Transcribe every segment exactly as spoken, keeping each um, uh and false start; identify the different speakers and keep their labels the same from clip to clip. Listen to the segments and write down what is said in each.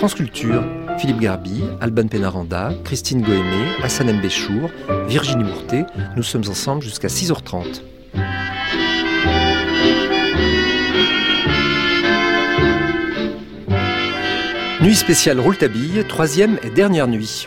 Speaker 1: France Culture, Philippe Garbi, Alban Pénaranda, Christine Goémé, Hassan Mbéchour, Virginie Mourtet. Nous sommes ensemble jusqu'à six heures trente. Nuit spéciale Rouletabille, troisième et dernière nuit.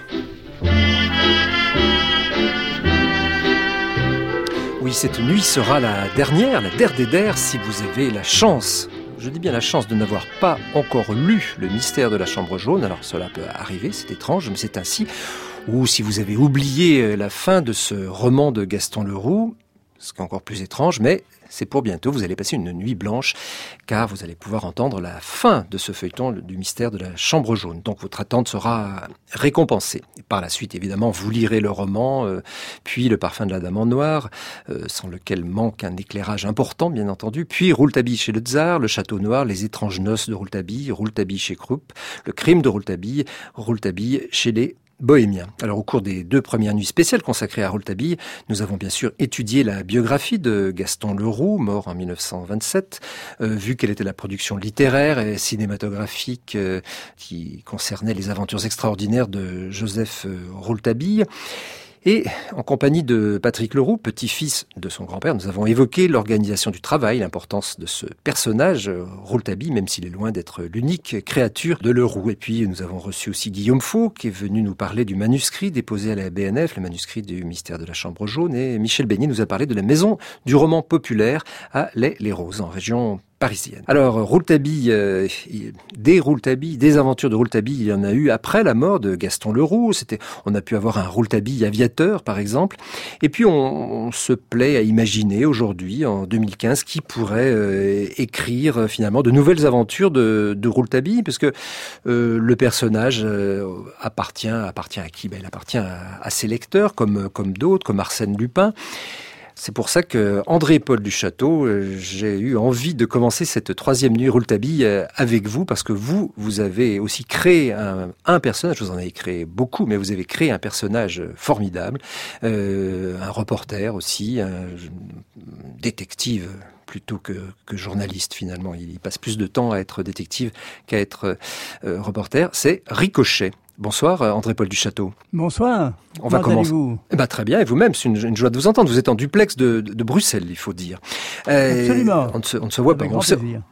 Speaker 1: Oui, cette nuit sera la dernière, la der des der, si vous avez la chance, je dis bien la chance de n'avoir pas encore lu Le mystère de la chambre jaune. Alors cela peut arriver, c'est étrange, mais c'est ainsi. Ou si vous avez oublié la fin de ce roman de Gaston Leroux, ce qui est encore plus étrange, mais c'est pour bientôt, vous allez passer une nuit blanche, car vous allez pouvoir entendre la fin de ce feuilleton du mystère de la chambre jaune. Donc votre attente sera récompensée. Et par la suite, évidemment, vous lirez le roman, euh, puis Le parfum de la dame en noir, euh, sans lequel manque un éclairage important, bien entendu, puis Rouletabille chez le Tsar, Le château noir, Les étranges noces de Rouletabille, Rouletabille chez Krupp, Le crime de Rouletabille, Rouletabille chez les Bohémien. Alors au cours des deux premières nuits spéciales consacrées à Rouletabille, nous avons bien sûr étudié la biographie de Gaston Leroux, mort en mille neuf cent vingt-sept, euh, vu quelle était la production littéraire et cinématographique euh, qui concernait les aventures extraordinaires de Joseph euh, Rouletabille. Et en compagnie de Patrick Leroux, petit-fils de son grand-père, nous avons évoqué l'organisation du travail, l'importance de ce personnage, Rouletabille, même s'il est loin d'être l'unique créature de Leroux. Et puis nous avons reçu aussi Guillaume Faux, qui est venu nous parler du manuscrit déposé à la B N F, le manuscrit du mystère de la chambre jaune. Et Michel Beignet nous a parlé de la maison du roman populaire à Les-les-Roses, en région parisienne. Alors, Rouletabille, euh, des Rouletabille, des aventures de Rouletabille, il y en a eu après la mort de Gaston Leroux. C'était, on a pu avoir un Rouletabille aviateur, par exemple. Et puis, on, on se plaît à imaginer aujourd'hui, en deux mille quinze, qui pourrait euh, écrire finalement de nouvelles aventures de, de Rouletabille, parce que euh, le personnage euh, appartient, appartient à qui? Ben, il appartient à, à ses lecteurs, comme, comme d'autres, comme Arsène Lupin. C'est pour ça que André-Paul Duchâteau, j'ai eu envie de commencer cette troisième nuit Rouletabille avec vous, parce que vous, vous avez aussi créé un, un personnage, vous en avez créé beaucoup, mais vous avez créé un personnage formidable, euh, un reporter aussi, un détective plutôt que, que journaliste finalement. Il passe plus de temps à être détective qu'à être euh, reporter. C'est Ricochet. Bonsoir André-Paul Duchâteau.
Speaker 2: Bonsoir.
Speaker 1: On va
Speaker 2: Comment
Speaker 1: commencer.
Speaker 2: allez-vous ?
Speaker 1: Eh ben, très bien, et vous-même, c'est une, une joie de vous entendre. Vous êtes en duplex de, de, de Bruxelles, il faut dire.
Speaker 2: Euh, Absolument.
Speaker 1: On ne se, on ne se voit
Speaker 2: Avec
Speaker 1: pas.
Speaker 2: grand
Speaker 1: On se...
Speaker 2: plaisir.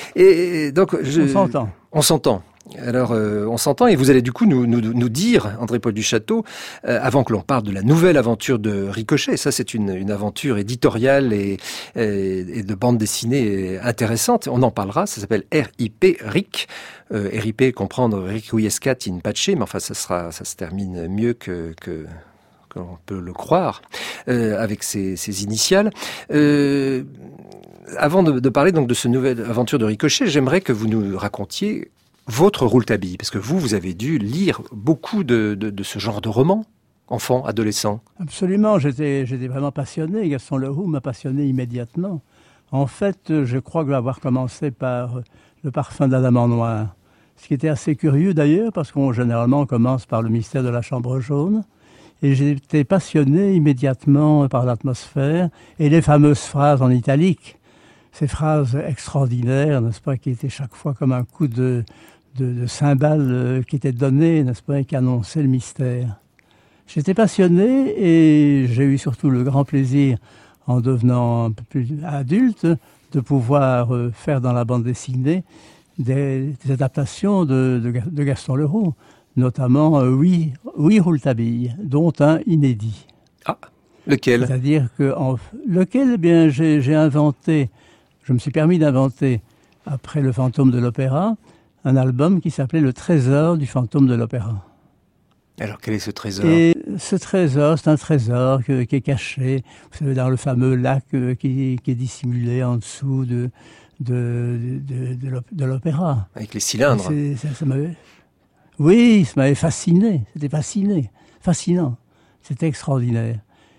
Speaker 1: Et donc, je...
Speaker 2: On s'entend.
Speaker 1: On s'entend. Alors, euh, on s'entend, et vous allez du coup nous, nous, nous dire, André-Paul Duchâteau, euh, avant que l'on parle de la nouvelle aventure de Ricochet, ça c'est une, une aventure éditoriale et, et, et de bande dessinée intéressante, on en parlera, ça s'appelle R I P, Ric, euh, R I P, comprendre Requiescat in pace, mais enfin ça, sera, ça se termine mieux que... que on peut le croire, euh, avec ses, ses initiales. Euh, avant de, de parler donc de cette nouvelle aventure de Ricochet, j'aimerais que vous nous racontiez votre Rouletabille, parce que vous, vous avez dû lire beaucoup de, de, de ce genre de romans, enfant, adolescent.
Speaker 2: Absolument, j'étais, j'étais vraiment passionné. Gaston Leroux m'a passionné immédiatement. En fait, je crois que je vais avoir commencé par Le parfum de la dame en noir. Ce qui était assez curieux d'ailleurs, parce qu'on généralement on commence par Le mystère de la chambre jaune. Et j'ai été passionné immédiatement par l'atmosphère et les fameuses phrases en italique. Ces phrases extraordinaires, n'est-ce pas, qui étaient chaque fois comme un coup de, de, de cymbale qui était donné, n'est-ce pas, et qui annonçait le mystère. J'étais passionné et j'ai eu surtout le grand plaisir, en devenant un peu plus adulte, de pouvoir faire dans la bande dessinée des, des adaptations de, de, de Gaston Leroux. Notamment euh, oui, oui Rouletabille, dont un inédit.
Speaker 1: Ah, lequel ?
Speaker 2: C'est-à-dire que en, lequel, eh bien, j'ai, j'ai inventé, je me suis permis d'inventer après Le fantôme de l'opéra, un album qui s'appelait Le trésor du fantôme de l'opéra.
Speaker 1: Alors quel est ce trésor ?
Speaker 2: Et ce trésor, c'est un trésor que, qui est caché, vous savez, dans le fameux lac euh, qui, qui est dissimulé en dessous de de de, de, de l'opéra.
Speaker 1: Avec les cylindres.
Speaker 2: C'est, ça, ça m'avait... Oui, ça m'avait fasciné, c'était fasciné, fascinant, c'était extraordinaire.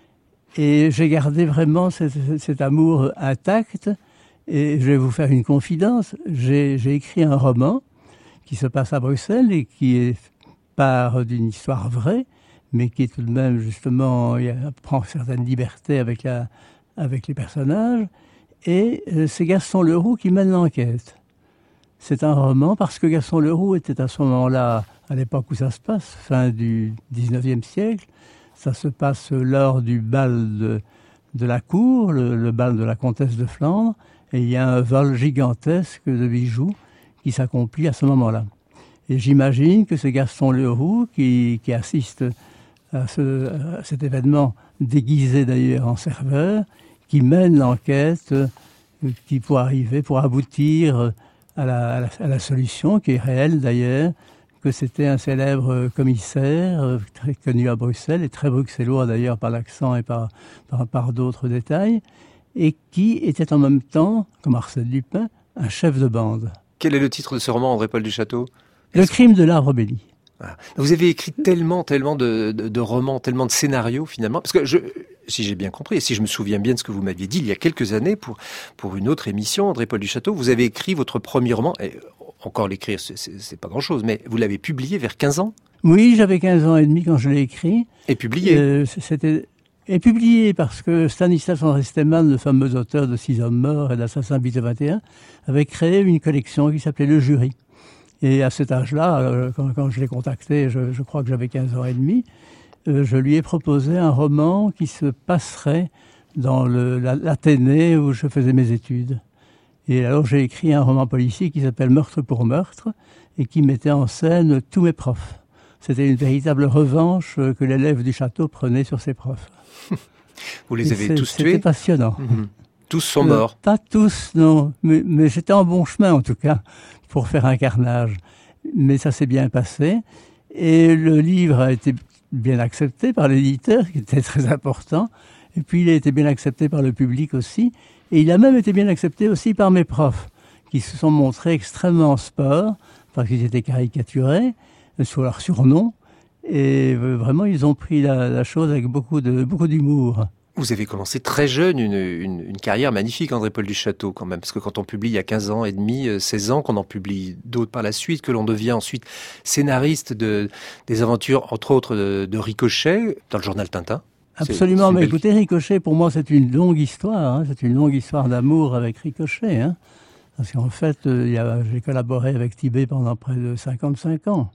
Speaker 2: Et j'ai gardé vraiment cet, cet amour intact, et je vais vous faire une confidence, j'ai, j'ai écrit un roman qui se passe à Bruxelles et qui est part d'une histoire vraie, mais qui est tout de même justement, il prend certaines libertés avec, la, avec les personnages, et c'est Gaston Leroux qui mène l'enquête. C'est un roman parce que Gaston Leroux était à ce moment-là, à l'époque où ça se passe, fin du dix-neuvième siècle. Ça se passe lors du bal de, de la cour, le, le bal de la comtesse de Flandre, et il y a un vol gigantesque de bijoux qui s'accomplit à ce moment-là. Et j'imagine que c'est Gaston Leroux qui, qui assiste à, ce, à cet événement, déguisé d'ailleurs en serveur, qui mène l'enquête, qui pour arriver, pour aboutir à la, à la, à la solution, qui est réelle d'ailleurs, que c'était un célèbre commissaire, très connu à Bruxelles, et très bruxellois d'ailleurs par l'accent et par, par, par d'autres détails, et qui était en même temps, comme Arsène Lupin, un chef de bande.
Speaker 1: Quel est le titre de ce roman, André-Paul Duchâteau ?
Speaker 2: Le crime de l'arbre béni.
Speaker 1: Voilà. Vous avez écrit tellement, tellement de, de, de romans, tellement de scénarios finalement, parce que je, si j'ai bien compris, et si je me souviens bien de ce que vous m'aviez dit il y a quelques années pour, pour une autre émission, André-Paul Duchâteau, vous avez écrit votre premier roman, et encore l'écrire, c'est, c'est, c'est pas grand-chose, mais vous l'avez publié vers quinze ans ?
Speaker 2: Oui, j'avais quinze ans et demi quand je l'ai écrit.
Speaker 1: Et publié
Speaker 2: euh, C'était... Et publié parce que Stanislas André Stemann, le fameux auteur de Six hommes morts et d'Assassin Bite vingt et un, avait créé une collection qui s'appelait Le Jury. Et à cet âge-là, quand, quand je l'ai contacté, je, je crois que j'avais quinze ans et demi, euh, je lui ai proposé un roman qui se passerait dans le, la, l'Athénée où je faisais mes études. Et alors j'ai écrit un roman policier qui s'appelle Meurtre pour meurtre et qui mettait en scène tous mes profs. C'était une véritable revanche que l'élève du château prenait sur ses profs.
Speaker 1: Vous les avez tous tués ?
Speaker 2: C'était passionnant.
Speaker 1: Mmh. Tous sont morts ?
Speaker 2: euh, Pas tous, non. Mais, mais j'étais en bon chemin, en tout cas, pour faire un carnage. Mais ça s'est bien passé. Et le livre a été bien accepté par l'éditeur, qui était très important. Et puis, il a été bien accepté par le public aussi. Et il a même été bien accepté aussi par mes profs, qui se sont montrés extrêmement sport, parce qu'ils étaient caricaturés, sur leur surnom. Et vraiment, ils ont pris la, la chose avec beaucoup de beaucoup d'humour.
Speaker 1: Vous avez commencé très jeune une, une, une carrière magnifique, André-Paul Duchâteau, quand même. Parce que quand on publie il y a quinze ans et demi, seize ans, qu'on en publie d'autres par la suite, que l'on devient ensuite scénariste de, des aventures, entre autres, de, de Ricochet, dans le journal Tintin.
Speaker 2: Absolument, c'est, c'est mais belle... écoutez, Ricochet, pour moi, c'est une longue histoire. Hein. C'est une longue histoire d'amour avec Ricochet. Hein. Parce qu'en fait, euh, il y a, j'ai collaboré avec Tibet pendant près de cinquante-cinq ans.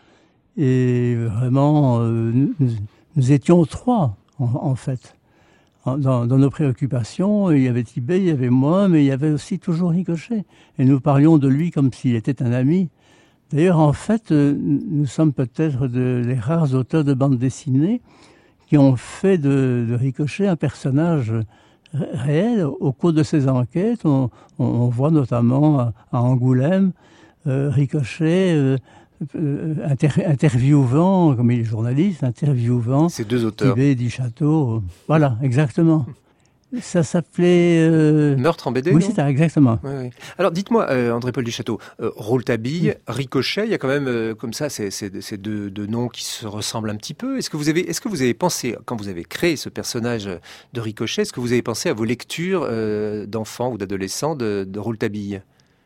Speaker 2: Et vraiment, euh, nous, nous étions trois, en, en fait. En, dans, dans nos préoccupations, il y avait Tibet, il y avait moi, mais il y avait aussi toujours Ricochet. Et nous parlions de lui comme s'il était un ami. D'ailleurs, en fait, euh, nous sommes peut-être de, les rares auteurs de bande dessinée qui ont fait de, de Ricochet un personnage réel. Au cours de ces enquêtes, on, on, on voit notamment à, à Angoulême euh, Ricochet... Euh, Euh, inter- interviewant, comme il est journaliste, interviewant
Speaker 1: ces deux auteurs.
Speaker 2: Tibet du Château. Voilà, exactement. Ça s'appelait... Euh...
Speaker 1: Meurtre en B D,
Speaker 2: Oui,
Speaker 1: non
Speaker 2: c'est ça, exactement.
Speaker 1: Oui, oui. Alors, dites-moi, euh, André-Paul Duchâteau, euh, Rouletabille, mmh. Ricochet, il y a quand même, euh, comme ça, ces, ces, ces deux, deux noms qui se ressemblent un petit peu. Est-ce que vous avez, est-ce que vous avez pensé, quand vous avez créé ce personnage de Ricochet, est-ce que vous avez pensé à vos lectures euh, d'enfants ou d'adolescents de, de Rouletabille ?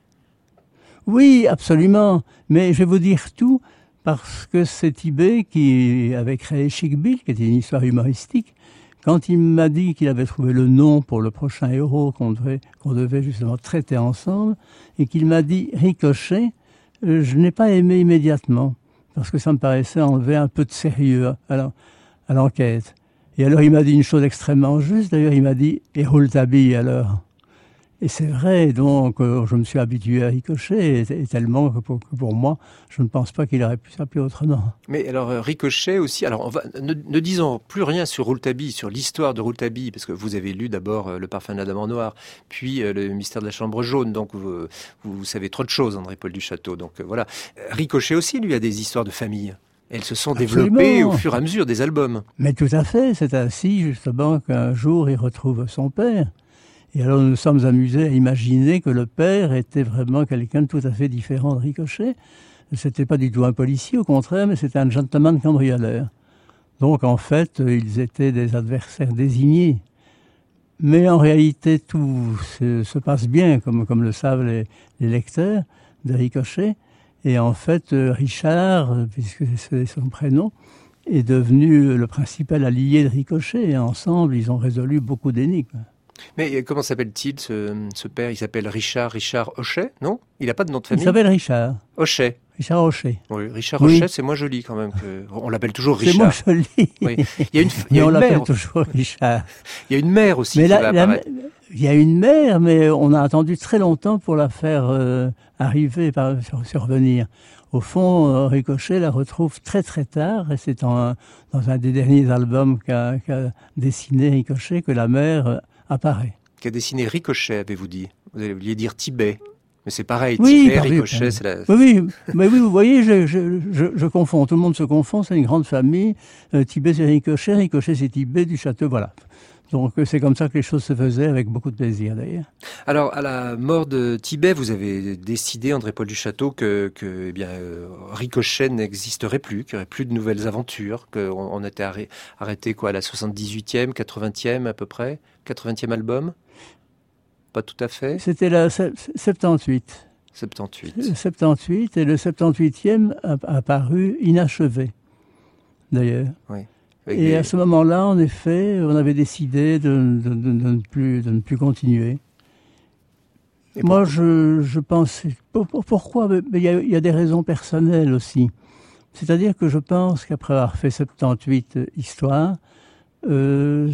Speaker 2: Oui, absolument. Mais je vais vous dire tout parce que c'est Tibet qui avait créé Chic Bill, qui était une histoire humoristique. Quand il m'a dit qu'il avait trouvé le nom pour le prochain héros qu'on devait, qu'on devait justement traiter ensemble, et qu'il m'a dit Ricochet, euh, je n'ai pas aimé immédiatement parce que ça me paraissait enlever un peu de sérieux à, la, à l'enquête. Et alors il m'a dit une chose extrêmement juste. D'ailleurs, il m'a dit « Et Rouletabille alors ?» Et c'est vrai, donc euh, je me suis habitué à Ricochet, et, et tellement que pour, que pour moi, je ne pense pas qu'il aurait pu s'appeler autrement.
Speaker 1: Mais alors Ricochet aussi, alors on va, ne, ne disons plus rien sur Rouletabille, sur l'histoire de Rouletabille, parce que vous avez lu d'abord euh, Le parfum de la dame en noir, puis euh, Le mystère de la chambre jaune, donc vous, vous, vous savez trop de choses, André-Paul Duchâteau. Donc euh, voilà. Ricochet aussi, lui, a des histoires de famille. Elles se sont
Speaker 2: Absolument.
Speaker 1: développées au fur et à mesure des albums.
Speaker 2: Mais tout à fait, c'est ainsi justement qu'un jour il retrouve son père. Et alors nous nous sommes amusés à imaginer que le père était vraiment quelqu'un de tout à fait différent de Ricochet. C'était pas du tout un policier, au contraire, mais c'était un gentleman cambrioleur. Donc en fait, ils étaient des adversaires désignés. Mais en réalité, tout se, se passe bien, comme, comme le savent les, les lecteurs de Ricochet. Et en fait, Richard, puisque c'est son prénom, est devenu le principal allié de Ricochet. Et ensemble, ils ont résolu beaucoup d'énigmes.
Speaker 1: Mais comment s'appelle-t-il, ce, ce père? Il s'appelle Richard, Richard Hochet, non? Il n'a pas de nom de famille?
Speaker 2: Il s'appelle Richard.
Speaker 1: Hochet.
Speaker 2: Richard Hochet.
Speaker 1: Oui, Richard
Speaker 2: Oui.
Speaker 1: Hochet, c'est moins joli quand même. Que... On l'appelle toujours
Speaker 2: C'est
Speaker 1: Richard.
Speaker 2: moins joli.
Speaker 1: Oui. Il y a une, il y
Speaker 2: Mais
Speaker 1: a
Speaker 2: on
Speaker 1: une
Speaker 2: l'appelle
Speaker 1: mère.
Speaker 2: toujours Richard.
Speaker 1: Il y a une mère aussi
Speaker 2: Mais
Speaker 1: qui
Speaker 2: la-
Speaker 1: va
Speaker 2: la-
Speaker 1: apparaître.
Speaker 2: il y a une mère, mais on a attendu très longtemps pour la faire euh, arriver, par, sur- survenir. Au fond, euh, Ricochet la retrouve très très tard, et c'est en- dans un des derniers albums qu'a qu'a dessiné Ricochet que la mère euh, apparaît.
Speaker 1: Qui a dessiné Ricochet, avez-vous dit? Vous vouliez dire Tibet. Mais c'est pareil,
Speaker 2: Oui,
Speaker 1: Tibet,
Speaker 2: pardon,
Speaker 1: Ricochet,
Speaker 2: pardon.
Speaker 1: c'est la...
Speaker 2: Oui, oui, mais oui, vous voyez, je, je, je, je confonds. Tout le monde se confond. C'est une grande famille. Euh, Tibet, c'est Ricochet. Ricochet, c'est Tibet du château. Voilà. Donc, euh, c'est comme ça que les choses se faisaient, avec beaucoup de plaisir, d'ailleurs.
Speaker 1: Alors, à la mort de Tibet, vous avez décidé, André-Paul Duchâteau, que, que eh bien, euh, Ricochet n'existerait plus, qu'il n'y aurait plus de nouvelles aventures, qu'on on était arrêté, arrêté quoi, à la soixante-dix-huitième, quatre-vingtième à peu près, quatre-vingtième album? Pas tout à fait.
Speaker 2: C'était la se- soixante-dix-huit.
Speaker 1: soixante-dix-huit.
Speaker 2: Le soixante-dix-huit, et le soixante-dix-huitième a, a paru inachevé, d'ailleurs.
Speaker 1: Avec
Speaker 2: Et
Speaker 1: des-
Speaker 2: à ce moment-là, en effet, on avait décidé de, de- de- de ne, plus, de ne plus continuer.
Speaker 1: Et
Speaker 2: Moi, je, je pense... pour- pour- Pourquoi? Mais il y, a, il y a des raisons personnelles aussi. C'est-à-dire que je pense qu'après avoir fait soixante-dix-huit histoires, euh,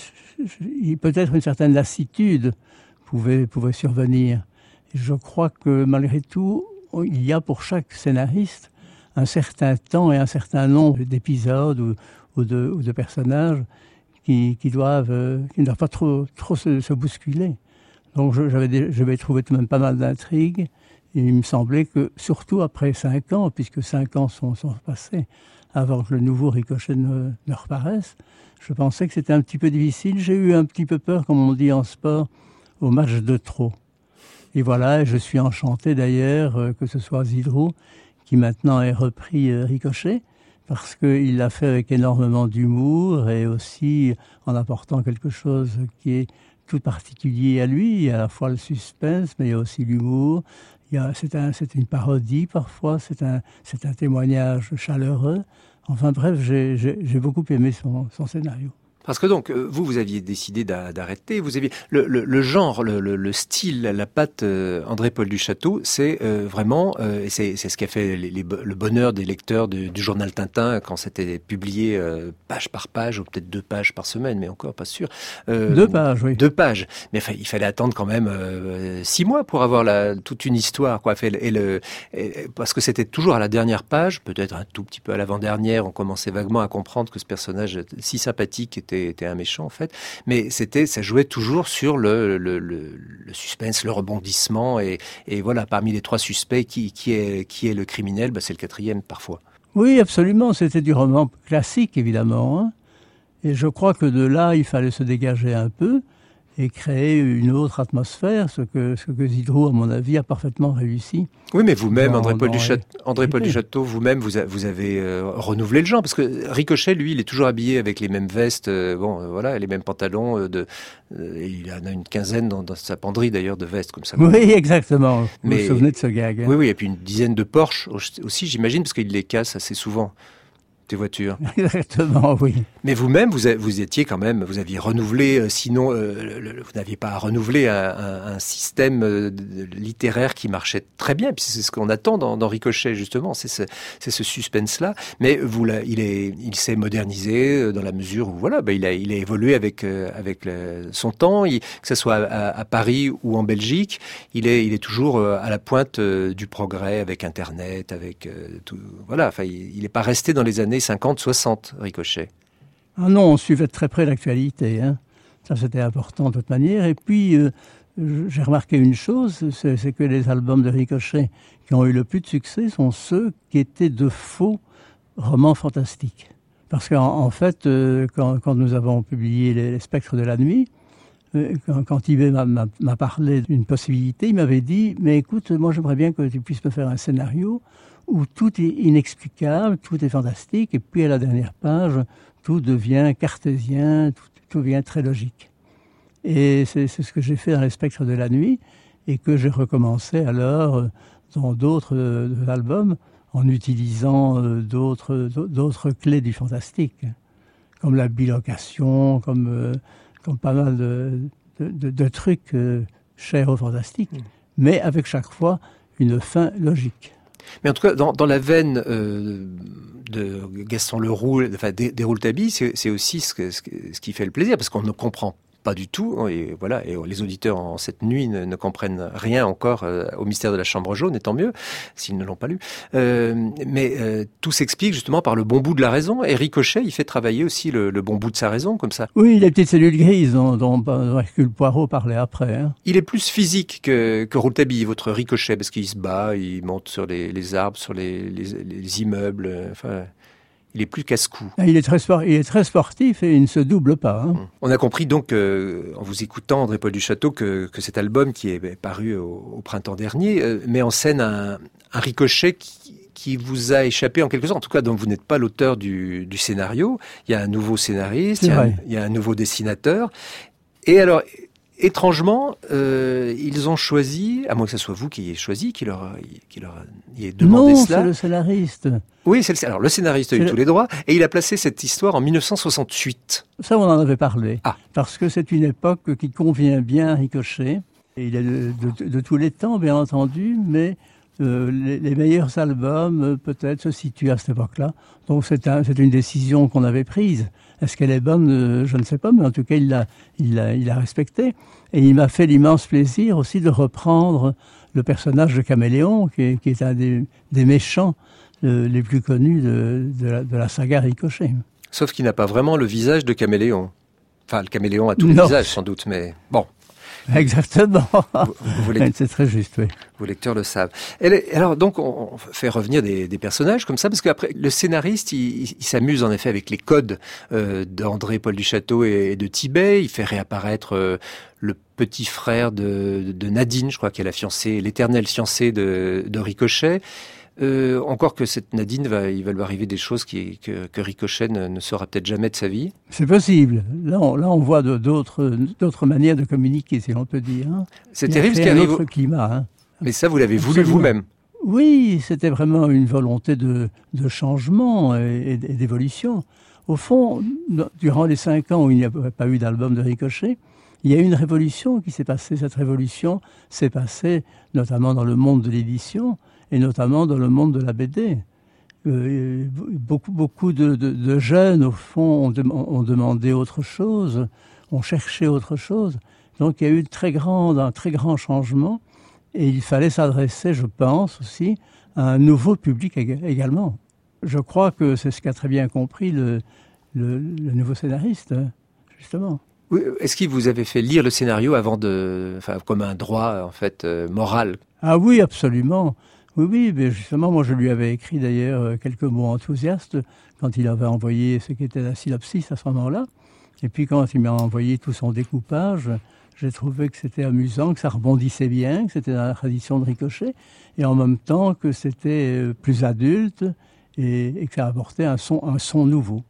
Speaker 2: il- peut-être une certaine lassitude pouvait, pouvait survenir. Et je crois que malgré tout, il y a pour chaque scénariste un certain temps et un certain nombre d'épisodes ou, ou, de, ou de personnages qui, qui doivent, euh, qui ne doivent pas trop, trop se, se bousculer. Donc je- j'avais, dé- j'avais trouvé tout de même pas mal d'intrigues. Et il me semblait que, surtout après cinq ans, puisque cinq ans sont, sont passés avant que le nouveau Ricochet ne, ne reparaisse, je pensais que c'était un petit peu difficile. J'ai eu un petit peu peur, comme on dit en sport, au match de trop. Et voilà, je suis enchanté d'ailleurs euh, que ce soit Zidrou qui maintenant ait repris euh, Ricochet, parce qu'il l'a fait avec énormément d'humour et aussi en apportant quelque chose qui est tout particulier à lui. Il y a à la fois le suspense, mais il y a aussi l'humour. Il y a, c'est, un, c'est une parodie parfois, c'est un, c'est un témoignage chaleureux. Enfin bref, j'ai, j'ai, j'ai beaucoup aimé son, son scénario.
Speaker 1: Parce que donc, euh, vous, vous aviez décidé d'a- d'arrêter, vous aviez le, le, le genre, le, le, le style, la patte euh, André-Paul Duchâteau, c'est euh, vraiment, euh, et c'est, c'est ce qui a fait les, les, le bonheur des lecteurs du, du journal Tintin quand c'était publié euh, page par page, ou peut-être deux pages par semaine, mais encore pas sûr. Euh,
Speaker 2: Deux pages, oui.
Speaker 1: Deux pages. Mais enfin, il fallait attendre quand même euh, six mois pour avoir la, toute une histoire, quoi. Fait, et le, et, parce que c'était toujours à la dernière page, peut-être un tout petit peu à l'avant-dernière, on commençait vaguement à comprendre que ce personnage si sympathique était, était un méchant, en fait. Mais c'était, ça jouait toujours sur le, le, le, le suspense, le rebondissement. Et, et voilà, parmi les trois suspects, qui, qui, est, qui est le criminel? Bah, c'est le quatrième, parfois.
Speaker 2: Oui, absolument. C'était du roman classique, évidemment. Hein. Et je crois que de là, il fallait se dégager un peu et créer une autre atmosphère, ce que, ce que Zidrou, à mon avis, a parfaitement réussi.
Speaker 1: Oui, mais vous-même,
Speaker 2: Dans-
Speaker 1: André-Paul
Speaker 2: dans
Speaker 1: Duchâteau, André-Paul
Speaker 2: les-
Speaker 1: Duchâteau, vous-même, vous, a- vous avez euh, renouvelé le genre, parce que Ricochet, lui, il est toujours habillé avec les mêmes vestes, euh, bon, euh, voilà, les mêmes pantalons. Euh, de, euh, il en a une quinzaine dans, dans sa penderie, d'ailleurs, de vestes comme ça.
Speaker 2: Oui, exactement. Vous
Speaker 1: Mais-
Speaker 2: vous souvenez de ce gag. Hein.
Speaker 1: Oui, oui, et puis une dizaine de Porsche aussi, j'imagine, parce qu'il les casse assez souvent, tes voitures.
Speaker 2: Exactement, oui.
Speaker 1: Mais vous-même, vous, a- vous étiez quand même, vous aviez renouvelé, euh, sinon, euh, le- le- vous n'aviez pas à renouveler un, un, un système euh, de- de littéraire qui marchait très bien, puis c'est ce qu'on attend dans, dans Ricochet, justement, c'est ce, c'est ce suspense-là. Mais vous, l'a- il, est, il s'est modernisé euh, dans la mesure où, voilà, bah, il, a, il a évolué avec, euh, avec le- son temps, il- que ce soit à, à Paris ou en Belgique, il est, il est toujours euh, à la pointe euh, du progrès avec Internet, avec euh, tout. Voilà, enfin, il n'est pas resté dans les années cinquante soixante, Ricochet.
Speaker 2: Ah non, on suivait de très près l'actualité. Hein. Ça, c'était important de toute manière. Et puis, euh, j'ai remarqué une chose, c'est, c'est que les albums de Ricochet qui ont eu le plus de succès sont ceux qui étaient de faux romans fantastiques. Parce qu'en en fait, euh, quand, quand nous avons publié les, les Spectres de la nuit, euh, quand, quand Tibet m'a, m'a, m'a parlé d'une possibilité, il m'avait dit « Mais écoute, moi j'aimerais bien que tu puisses me faire un scénario où tout est inexplicable, tout est fantastique, et puis à la dernière page, tout devient cartésien, tout, tout devient très logique. » Et c'est, c'est ce que j'ai fait dans les Spectres de la nuit, et que j'ai recommencé alors dans d'autres euh, albums, en utilisant euh, d'autres, d'autres clés du fantastique, comme la bilocation, comme, euh, comme pas mal de, de, de, de trucs euh, chers au fantastique, mmh. mais avec chaque fois une fin logique.
Speaker 1: Mais en tout cas, dans, dans la veine euh, de Gaston Leroux, enfin des, des Rouletabille, c'est, c'est aussi ce, que, ce, ce qui fait le plaisir, parce qu'on ne comprend pas du tout, et voilà, et les auditeurs en cette nuit ne, ne comprennent rien encore euh, au mystère de la Chambre jaune, et tant mieux, s'ils ne l'ont pas lu. Euh, mais euh, tout s'explique justement par le bon bout de la raison, et Ricochet, il fait travailler aussi le, le bon bout de sa raison, comme ça.
Speaker 2: Oui, les petites cellules grises dont, dont Hercule Poirot parlait après. Hein.
Speaker 1: Il est plus physique que, que Rouletabille, votre Ricochet, parce qu'il se bat, il monte sur les, les arbres, sur les, les, les immeubles, enfin... Il est plus casse-cou.
Speaker 2: Il est très, sport, il est très sportif et il ne se double pas. Hein.
Speaker 1: On a compris donc, euh, en vous écoutant, André-Paul Duchâteau, que, que cet album qui est paru au, au printemps dernier euh, met en scène un, un Ricochet qui, qui vous a échappé en quelque sorte. En tout cas, donc vous n'êtes pas l'auteur du, du scénario. Il y a un nouveau scénariste, il y, a un, il y a un nouveau dessinateur. Et alors... Étrangement, euh, ils ont choisi, à moins que ce soit vous qui ayez choisi, qui leur, qui leur ayez demandé
Speaker 2: non,
Speaker 1: cela.
Speaker 2: Non, c'est le scénariste.
Speaker 1: Oui, c'est le, alors le scénariste a eu le... tous les droits, et il a placé cette histoire en dix-neuf cent soixante-huit.
Speaker 2: Ça, on en avait parlé.
Speaker 1: Ah.
Speaker 2: Parce que c'est une époque qui convient bien à Ricochet. Et il est de, de, de tous les temps, bien entendu, mais euh, les, les meilleurs albums, euh, peut-être, se situent à cette époque-là. Donc c'est, un, c'est une décision qu'on avait prise. Est-ce qu'elle est bonne? euh, Je ne sais pas, mais en tout cas, il l'a, il l'a, il l'a respectée. Et il m'a fait l'immense plaisir aussi de reprendre le personnage de Caméléon, qui est, qui est un des, des méchants euh, les plus connus de, de, la, de la saga Ricochet.
Speaker 1: Sauf qu'il n'a pas vraiment le visage de Caméléon. Enfin, le Caméléon a tous les
Speaker 2: non.
Speaker 1: visages, sans doute, mais bon.
Speaker 2: Exactement.
Speaker 1: Vous, vous les...
Speaker 2: C'est très juste, oui.
Speaker 1: Vos lecteurs le savent. Et alors, donc, on fait revenir des, des personnages comme ça, parce qu'après, le scénariste, il, il s'amuse en effet avec les codes euh, d'André-Paul Duchâteau et, et de Tibet. Il fait réapparaître euh, le petit frère de, de Nadine, je crois, qui est la fiancée, l'éternelle fiancée de, de Ricochet. Euh, encore que cette Nadine, va, il va lui arriver des choses qui, que, que Ricochet ne, ne saura peut-être jamais de sa vie.
Speaker 2: C'est possible. Là, on, là, on voit de, d'autres, d'autres manières de communiquer, si l'on peut dire. Hein.
Speaker 1: C'est il terrible ce qui
Speaker 2: un
Speaker 1: arrive.
Speaker 2: Autre climat. Hein.
Speaker 1: Mais ça, vous l'avez voulu vous-même.
Speaker 2: Oui, c'était vraiment une volonté de, de changement et, et d'évolution. Au fond, durant les cinq ans où il n'y a pas eu d'album de Ricochet, il y a eu une révolution qui s'est passée. Cette révolution s'est passée notamment dans le monde de l'édition et notamment dans le monde de la B D. Euh, beaucoup beaucoup de, de, de jeunes, au fond, ont, de, ont demandé autre chose, ont cherché autre chose. Donc il y a eu très grand, un très grand changement et il fallait s'adresser, je pense aussi, à un nouveau public également. Je crois que c'est ce qu'a très bien compris le, le, le nouveau scénariste, justement.
Speaker 1: Oui, est-ce qu'il vous avait fait lire le scénario avant de, enfin, comme un droit en fait euh, moral?
Speaker 2: Ah oui, absolument. Oui, oui, mais justement, moi je lui avais écrit d'ailleurs quelques mots enthousiastes quand il avait envoyé ce qu'était la synopsis à ce moment-là. Et puis quand il m'a envoyé tout son découpage, j'ai trouvé que c'était amusant, que ça rebondissait bien, que c'était dans la tradition de Ricochet, et en même temps que c'était plus adulte et, et que ça apportait un son, un son nouveau.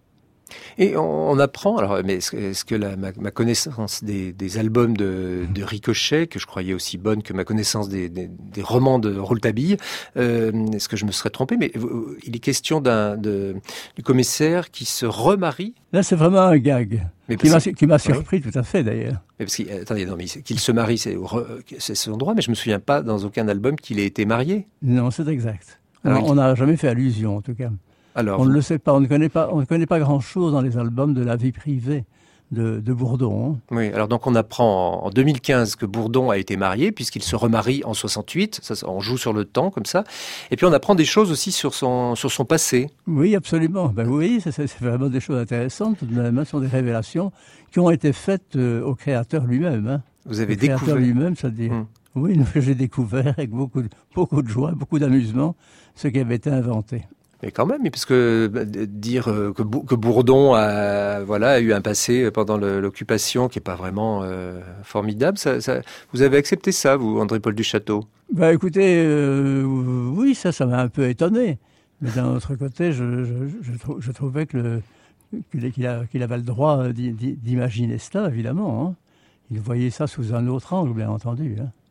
Speaker 1: Et on, on apprend, alors, mais est-ce, est-ce que la, ma, ma connaissance des, des albums de, de Ricochet, que je croyais aussi bonne que ma connaissance des, des, des romans de Rouletabille, euh, est-ce que je me serais trompé? Mais il est question d'un, de, du commissaire qui se remarie.
Speaker 2: Là, c'est vraiment un gag. Mais qui, m'a, qui m'a surpris
Speaker 1: oui.
Speaker 2: tout à fait, d'ailleurs.
Speaker 1: Mais parce qu'il, attendez, non, mais qu'il se marie, c'est, c'est son droit, mais je me souviens pas dans aucun album qu'il ait été marié.
Speaker 2: Non, c'est exact. Alors, on n'a jamais fait allusion, en tout cas. Alors, on ne le sait pas, on ne connaît pas, on ne connaît pas grand-chose dans les albums de la vie privée de, de Bourdon. Hein.
Speaker 1: Oui, alors donc on apprend en deux mille quinze que Bourdon a été marié, puisqu'il se remarie en soixante-huit, ça, on joue sur le temps comme ça, et puis on apprend des choses aussi sur son, sur son passé.
Speaker 2: Oui, absolument, ben oui, c'est, c'est vraiment des choses intéressantes, ce sont des révélations qui ont été faites euh, au créateur lui-même. Hein.
Speaker 1: Vous avez
Speaker 2: le
Speaker 1: découvert
Speaker 2: créateur lui-même, c'est-à-dire... Hum. Oui, j'ai découvert avec beaucoup, beaucoup de joie, beaucoup d'amusement, ce qui avait été inventé.
Speaker 1: Mais quand même, parce que dire que, que Bourdon a, voilà, a eu un passé pendant le, l'occupation qui n'est pas vraiment euh, formidable, ça, ça, vous avez accepté ça, vous, André-Paul Duchâteau?
Speaker 2: Bah écoutez, euh, oui, ça, ça m'a un peu étonné. Mais d'un autre côté, je, je, je, trou- je trouvais que le, qu'il, a, qu'il avait le droit d'imaginer cela, évidemment. Hein. Il voyait ça sous un autre angle, bien entendu. Hein.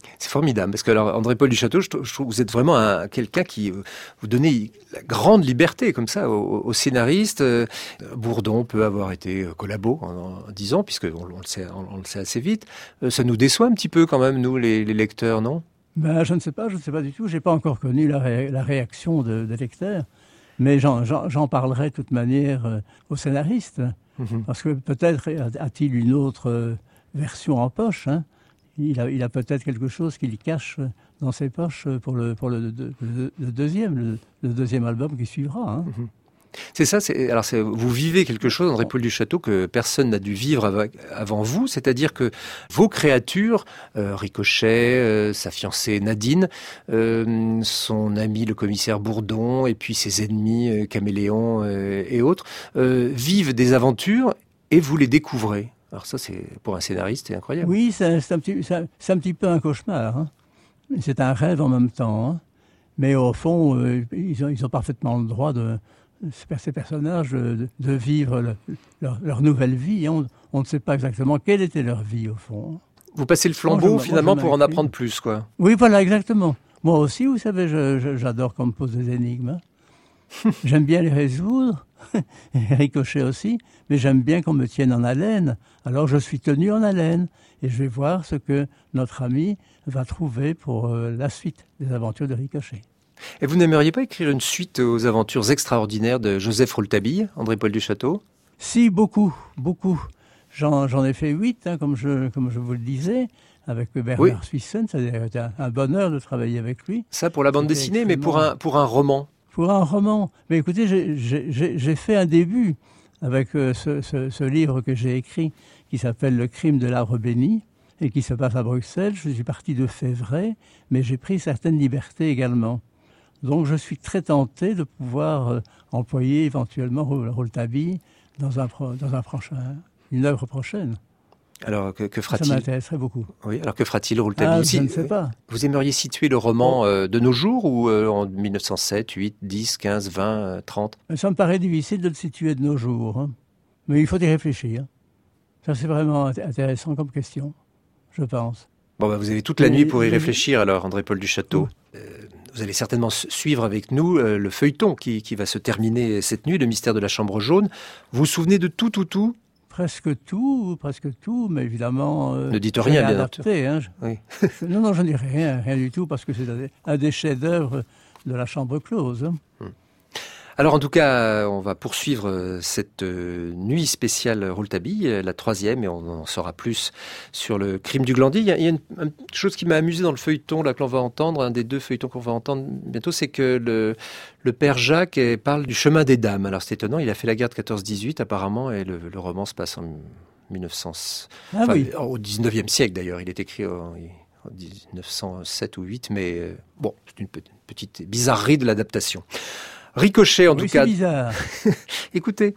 Speaker 1: C'est formidable, parce que alors André-Paul Duchâteau, je, je trouve que vous êtes vraiment un, quelqu'un qui euh, vous donnez la grande liberté comme ça aux, aux scénaristes. Euh, Bourdon peut avoir été collabo en, en dix ans, puisque on, on, le sait, on, on le sait assez vite. Euh, ça nous déçoit un petit peu quand même, nous, les, les lecteurs, non?
Speaker 2: Ben, je ne sais pas, je ne sais pas du tout. J'ai pas encore connu la, ré, la réaction de, des lecteurs, mais j'en, j'en, j'en parlerai de toute manière euh, aux scénaristes, mm-hmm. parce que peut-être a-t-il une autre euh, version en poche, hein. Il a, il a peut-être quelque chose qu'il cache dans ses poches pour le, pour le, le, le, le deuxième, le, le deuxième album qui suivra. Hein.
Speaker 1: Mmh. C'est ça. C'est, alors, c'est, vous vivez quelque chose, André-Paul Duchâteau, que personne n'a dû vivre av- avant vous. C'est-à-dire que vos créatures, euh, Ricochet, euh, sa fiancée Nadine, euh, son ami le commissaire Bourdon, et puis ses ennemis euh, Caméléon euh, et autres, euh, vivent des aventures et vous les découvrez. Alors ça, c'est pour un scénariste, c'est incroyable.
Speaker 2: Oui, c'est, c'est, un, petit, c'est, c'est un petit peu un cauchemar. Hein. C'est un rêve en même temps. Hein. Mais au fond, euh, ils, ont, ils ont parfaitement le droit, de ces personnages, de, de vivre le, leur, leur nouvelle vie. On, on ne sait pas exactement quelle était leur vie, au fond.
Speaker 1: Vous passez le flambeau, moi, je, finalement, moi, pour en apprendre plus, quoi.
Speaker 2: Oui, voilà, exactement. Moi aussi, vous savez, je, je, j'adore qu'on me pose des énigmes. Hein. J'aime bien les résoudre. Ricochet aussi, mais j'aime bien qu'on me tienne en haleine. Alors je suis tenu en haleine et je vais voir ce que notre ami va trouver pour euh, la suite des aventures de Ricochet.
Speaker 1: Et vous n'aimeriez pas écrire une suite aux aventures extraordinaires de Joseph Rouletabille, André-Paul Duchâteau?
Speaker 2: Si, beaucoup, beaucoup. J'en, j'en ai fait huit, hein, comme, je, comme je vous le disais, avec Bernard oui. Suissen. Ça a été un, un bonheur de travailler avec lui.
Speaker 1: Ça pour la bande C'était dessinée, extrêmement... mais pour un, pour un roman?
Speaker 2: Pour un roman. Mais écoutez, j'ai, j'ai, j'ai fait un début avec euh, ce, ce, ce livre que j'ai écrit qui s'appelle « Le crime de l'arbre béni » et qui se passe à Bruxelles. Je suis parti de faits vrais, mais j'ai pris certaines libertés également. Donc je suis très tenté de pouvoir euh, employer éventuellement Rouletabille dans, un, dans un prochain, une œuvre prochaine.
Speaker 1: Alors, que, que fera-t-il?
Speaker 2: Ça m'intéresserait beaucoup.
Speaker 1: Oui, alors que fera-t-il, Rouletabille?
Speaker 2: Ah, je ne sais pas.
Speaker 1: Vous aimeriez situer le roman euh, de nos jours ou euh, en mille neuf cent sept, huit, dix, quinze, vingt, trente?
Speaker 2: Ça me paraît difficile de le situer de nos jours. Hein. Mais il faut y réfléchir. Ça, c'est vraiment intéressant comme question, je pense.
Speaker 1: Bon, bah, vous avez toute la nuit pour y réfléchir, alors, André-Paul Duchâteau. Oui. Euh, vous allez certainement suivre avec nous euh, le feuilleton qui, qui va se terminer cette nuit, le mystère de la Chambre jaune. Vous vous souvenez de tout, tout, tout?
Speaker 2: Presque tout, presque tout, mais évidemment... Euh,
Speaker 1: ne dites rien, bien
Speaker 2: adapté, hein.
Speaker 1: Oui.
Speaker 2: Non, non, je ne dis rien, rien du tout, parce que c'est un des chefs-d'œuvre de la Chambre close. Hein.
Speaker 1: Hum. Alors, en tout cas, on va poursuivre cette nuit spéciale Rouletabille, la troisième, et on en saura plus sur le crime du Glandier. Il y a, il y a une, une chose qui m'a amusé dans le feuilleton là que l'on va entendre, un des deux feuilletons qu'on va entendre bientôt, c'est que le, le père Jacques parle du chemin des dames. Alors, c'est étonnant, il a fait la guerre de quatorze dix-huit apparemment, et le, le roman se passe en mille neuf cents,
Speaker 2: ah, enfin, oui.
Speaker 1: au dix-neuvième siècle d'ailleurs. Il est écrit en, en mille neuf cent sept ou huit, mais euh, bon, c'est une petite bizarrerie de l'adaptation. Ricochet, en
Speaker 2: oui,
Speaker 1: tout cas.
Speaker 2: C'est bizarre.
Speaker 1: Écoutez.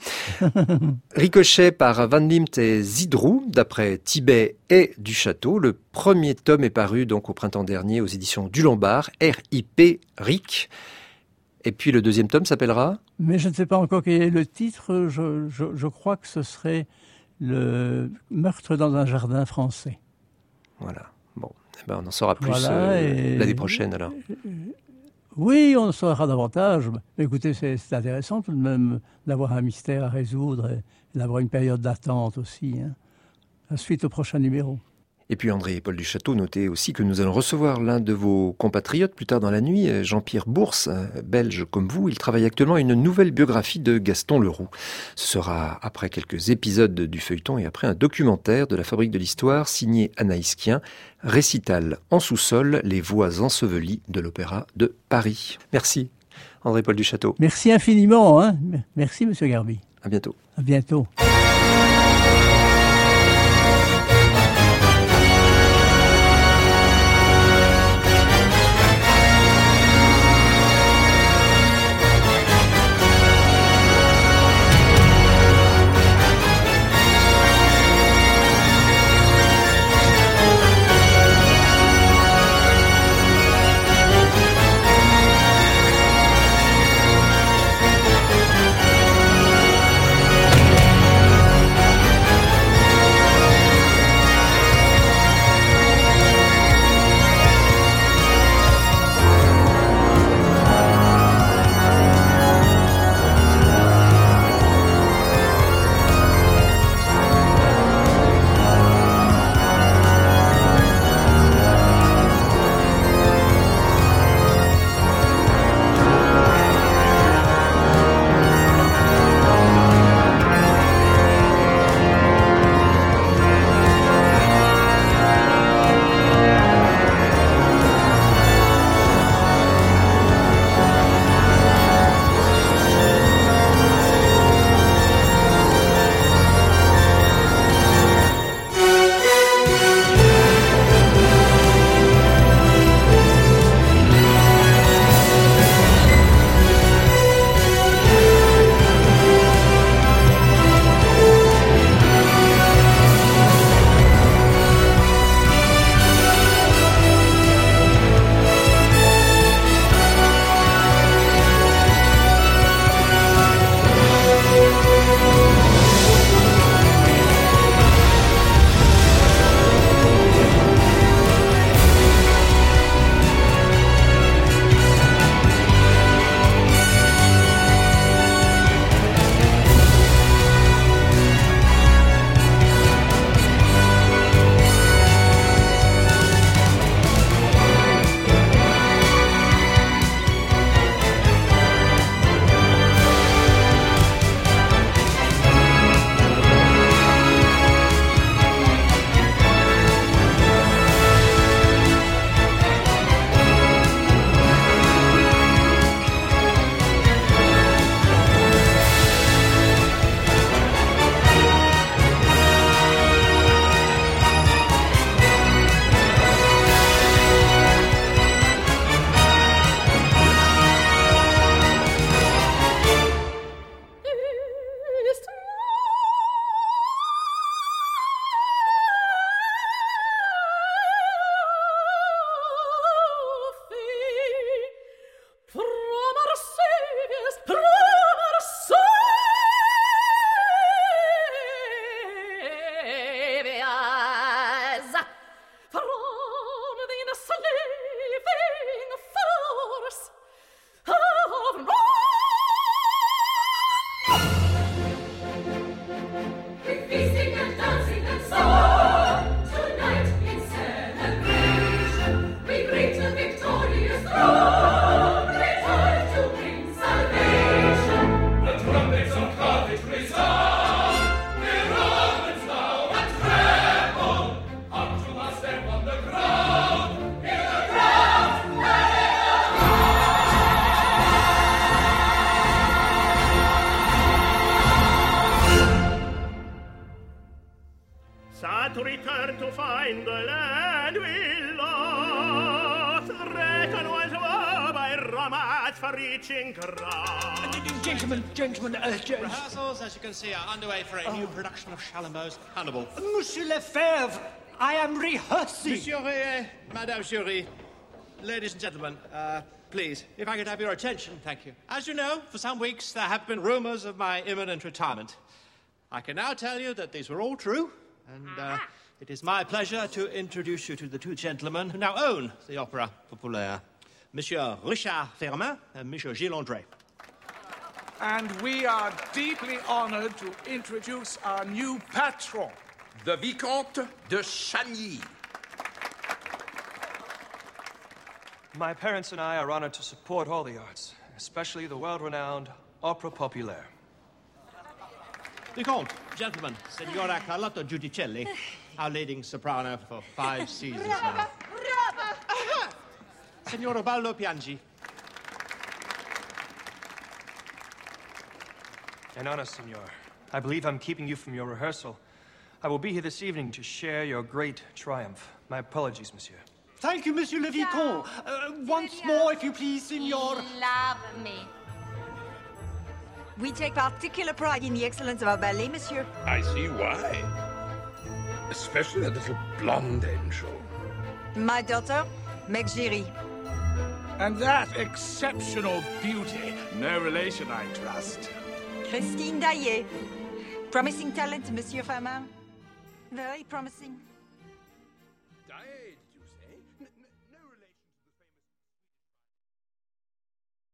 Speaker 1: Ricochet par Van Liemt et Zidrou, d'après Thibet et Duchâteau. Le premier tome est paru donc au printemps dernier aux éditions du Lombard, R I P, Ric. Et puis le deuxième tome s'appellera?
Speaker 2: Mais je ne sais pas encore quel est le titre. Je, je, je crois que ce serait le meurtre dans un jardin français.
Speaker 1: Voilà. Bon, eh ben, on en saura plus
Speaker 2: voilà,
Speaker 1: euh,
Speaker 2: et...
Speaker 1: l'année prochaine alors.
Speaker 2: Oui, on en saura davantage. Mais écoutez, c'est, c'est intéressant tout de même d'avoir un mystère à résoudre et d'avoir une période d'attente aussi. Hein. La suite au prochain numéro.
Speaker 1: Et puis André et Paul Duchâteau, notez aussi que nous allons recevoir l'un de vos compatriotes plus tard dans la nuit, Jean-Pierre Bourse, belge comme vous. Il travaille actuellement à une nouvelle biographie de Gaston Leroux. Ce sera après quelques épisodes du feuilleton et après un documentaire de la Fabrique de l'Histoire signé Anaïs Kien, Récital en sous-sol, les voix ensevelies de l'Opéra de Paris. Merci André-Paul Duchâteau.
Speaker 2: Merci infiniment. Hein. Merci Monsieur Garbi.
Speaker 1: À bientôt.
Speaker 2: À bientôt.
Speaker 3: glad to return to find the land we lost. Reckon once more by romance for reaching ground.
Speaker 4: Gentlemen, gentlemen, uh, gentlemen.
Speaker 5: Rehearsals, as you can see, are underway for a oh. new production of Chalamot's Hannibal.
Speaker 4: Monsieur Lefebvre, I am rehearsing.
Speaker 5: Monsieur, uh, Madame Jury, ladies and gentlemen, uh, please, if I could have your attention, thank you. As you know, for some weeks there have been rumors of my imminent retirement. I can now tell you that these were all true, and uh, it is my pleasure to introduce you to the two gentlemen who now own the Opéra Populaire, Monsieur Richard Firmin and Monsieur Gilles André.
Speaker 6: And we are deeply honored to introduce our new patron,
Speaker 7: the Vicomte de Chagny.
Speaker 8: My parents and I are honored to support all the arts, especially the world-renowned Opera Populaire.
Speaker 5: Vicomte, gentlemen, Signora Carlotta Giudicelli, our leading soprano for five seasons now. Signor Ballo Piangi.
Speaker 8: An honor, Signor. I believe I'm keeping you from your rehearsal. I will be here this evening to share your great triumph. My apologies, Monsieur.
Speaker 4: Thank you, Monsieur le Vicomte. Uh, once more, if you please, Signor.
Speaker 9: Love me. We take particular pride in the excellence of our ballet, Monsieur.
Speaker 7: I see why. Especially a little blonde angel.
Speaker 9: My daughter, Meg Giry.
Speaker 6: And that exceptional beauty. No relation, I trust.
Speaker 9: Christine Daae. Promising talent, Monsieur Firmin. Very promising.